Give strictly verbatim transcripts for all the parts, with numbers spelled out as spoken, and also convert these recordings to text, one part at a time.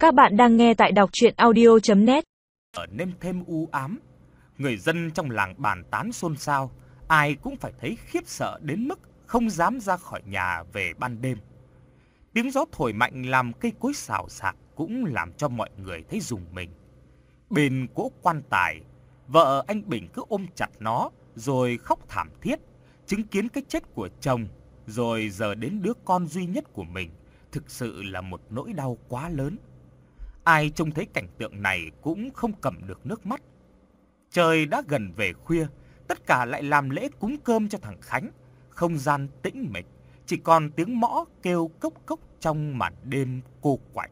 Các bạn đang nghe tại đọc truyện audio chấm net. Ở nêm thêm u ám, người dân trong làng bàn tán xôn xao, ai cũng phải thấy khiếp sợ đến mức không dám ra khỏi nhà về ban đêm. Tiếng gió thổi mạnh làm cây cối xào xạc cũng làm cho mọi người thấy rùng mình. Bên cỗ quan tài, vợ anh Bình cứ ôm chặt nó rồi khóc thảm thiết, chứng kiến cái chết của chồng, rồi giờ đến đứa con duy nhất của mình, thực sự là một nỗi đau quá lớn. Ai trông thấy cảnh tượng này cũng không cầm được nước mắt. Trời đã gần về khuya, tất cả lại làm lễ cúng cơm cho thằng Khánh. Không gian tĩnh mịch, chỉ còn tiếng mõ kêu cốc cốc trong màn đêm cô quạnh.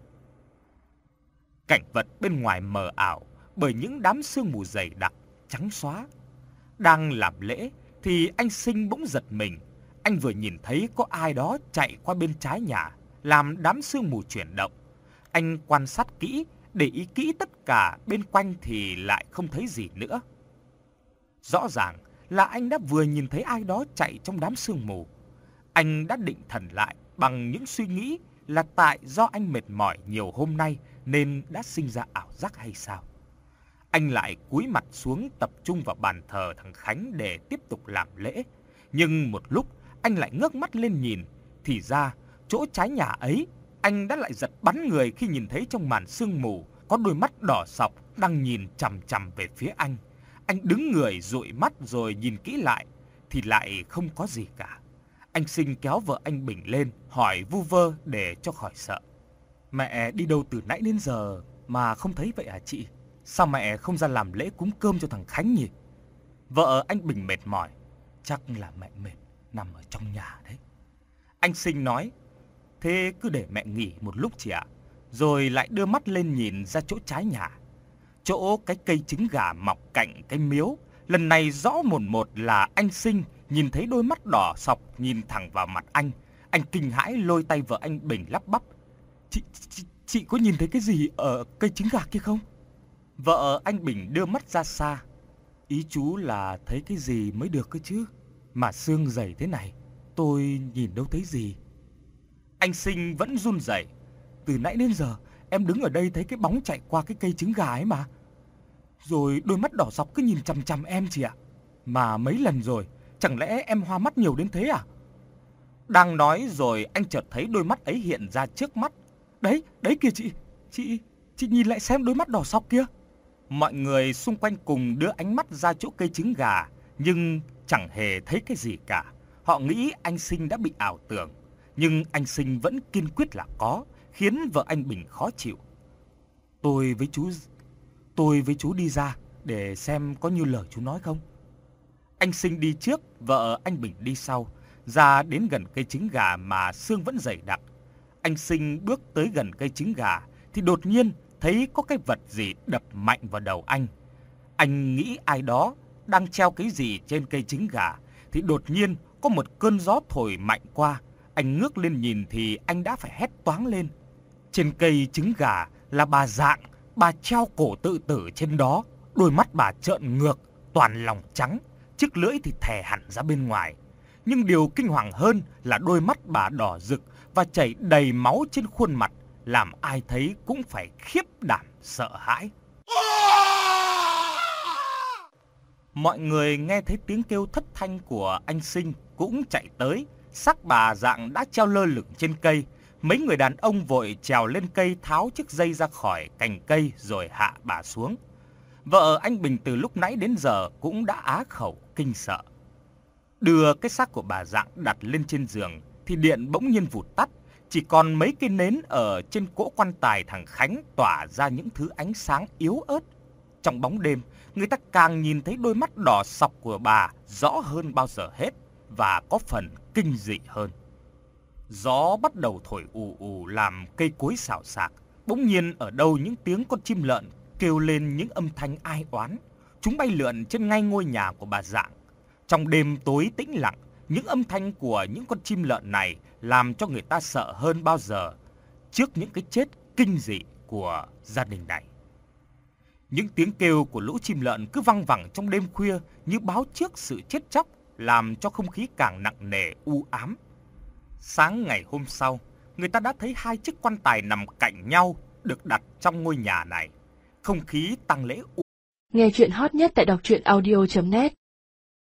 Cảnh vật bên ngoài mờ ảo bởi những đám sương mù dày đặc, trắng xóa. Đang làm lễ thì anh Sinh bỗng giật mình. Anh vừa nhìn thấy có ai đó chạy qua bên trái nhà, làm đám sương mù chuyển động. Anh quan sát kỹ, để ý kỹ tất cả bên quanh thì lại không thấy gì nữa. Rõ ràng là anh đã vừa nhìn thấy ai đó chạy trong đám sương mù. Anh đã định thần lại bằng những suy nghĩ là tại do anh mệt mỏi nhiều hôm nay nên đã sinh ra ảo giác hay sao. Anh lại cúi mặt xuống tập trung vào bàn thờ thằng Khánh để tiếp tục làm lễ. Nhưng một lúc anh lại ngước mắt lên nhìn, thì ra chỗ trái nhà ấy anh đã lại giật bắn người khi nhìn thấy trong màn sương mù có đôi mắt đỏ sọc đang nhìn chằm chằm về phía anh. Anh đứng người dụi mắt rồi nhìn kỹ lại thì lại không có gì cả. Anh Sinh kéo vợ anh Bình lên hỏi vu vơ để cho khỏi sợ. Mẹ đi đâu từ nãy đến giờ mà không thấy vậy hả chị? Sao mẹ không ra làm lễ cúng cơm cho thằng Khánh nhỉ? Vợ anh Bình mệt mỏi. Chắc là mẹ mệt nằm ở trong nhà đấy. Anh Sinh nói. Thế cứ để mẹ nghỉ một lúc chị ạ. Rồi lại đưa mắt lên nhìn ra chỗ trái nhà. Chỗ cái cây trứng gà mọc cạnh cái miếu. Lần này rõ mồn một là anh Sinh nhìn thấy đôi mắt đỏ sọc nhìn thẳng vào mặt anh. Anh kinh hãi lôi tay vợ anh Bình lắp bắp. Chị, chị, chị có nhìn thấy cái gì ở cây trứng gà kia không? Vợ anh Bình đưa mắt ra xa. Ý chú là thấy cái gì mới được cơ chứ. Mà sương dày thế này, tôi nhìn đâu thấy gì. Anh Sinh vẫn run rẩy. Từ nãy đến giờ em đứng ở đây thấy cái bóng chạy qua cái cây trứng gà ấy mà. Rồi đôi mắt đỏ sọc cứ nhìn chằm chằm em chị ạ. Mà mấy lần rồi, chẳng lẽ em hoa mắt nhiều đến thế à? Đang nói rồi anh chợt thấy đôi mắt ấy hiện ra trước mắt. Đấy, đấy kìa chị. Chị, chị nhìn lại xem đôi mắt đỏ sọc kia. Mọi người xung quanh cùng đưa ánh mắt ra chỗ cây trứng gà, nhưng chẳng hề thấy cái gì cả. Họ nghĩ anh Sinh đã bị ảo tưởng. Nhưng anh Sinh vẫn kiên quyết là có, khiến vợ anh Bình khó chịu. Tôi với chú Tôi với chú đi ra để xem có như lời chú nói không. Anh Sinh đi trước, vợ anh Bình đi sau. Ra đến gần cây trứng gà mà sương vẫn dày đặc. Anh Sinh bước tới gần cây trứng gà thì đột nhiên thấy có cái vật gì đập mạnh vào đầu anh. Anh nghĩ ai đó đang treo cái gì trên cây trứng gà thì đột nhiên có một cơn gió thổi mạnh qua. Anh ngước lên nhìn thì anh đã phải hét toáng lên. Trên cây trứng gà là bà Dạng, bà treo cổ tự tử trên đó. Đôi mắt bà trợn ngược, toàn lòng trắng, chiếc lưỡi thì thè hẳn ra bên ngoài. Nhưng điều kinh hoàng hơn là đôi mắt bà đỏ rực và chảy đầy máu trên khuôn mặt, làm ai thấy cũng phải khiếp đảm sợ hãi. Mọi người nghe thấy tiếng kêu thất thanh của anh Sinh cũng chạy tới. Xác bà Dạng đã treo lơ lửng trên cây. Mấy người đàn ông vội trèo lên cây tháo chiếc dây ra khỏi cành cây rồi hạ bà xuống. Vợ anh Bình từ lúc nãy đến giờ cũng đã á khẩu kinh sợ. Đưa cái xác của bà Dạng đặt lên trên giường thì điện bỗng nhiên vụt tắt. Chỉ còn mấy cái nến ở trên cỗ quan tài thằng Khánh tỏa ra những thứ ánh sáng yếu ớt. Trong bóng đêm, người ta càng nhìn thấy đôi mắt đỏ sọc của bà rõ hơn bao giờ hết và có phần kinh dị hơn. Gió bắt đầu thổi ù ù làm cây cối xào xạc. Bỗng nhiên ở đâu những tiếng con chim lợn kêu lên những âm thanh ai oán. Chúng bay lượn trên ngay ngôi nhà của bà Dạng. Trong đêm tối tĩnh lặng, những âm thanh của những con chim lợn này làm cho người ta sợ hơn bao giờ trước những cái chết kinh dị của gia đình này. Những tiếng kêu của lũ chim lợn cứ văng vẳng trong đêm khuya như báo trước sự chết chóc, làm cho không khí càng nặng nề u ám. Sáng ngày hôm sau, người ta đã thấy hai chiếc quan tài nằm cạnh nhau, được đặt trong ngôi nhà này. Không khí tang lễ. Nghe chuyện hot nhất tại đọc truyện audio chấm net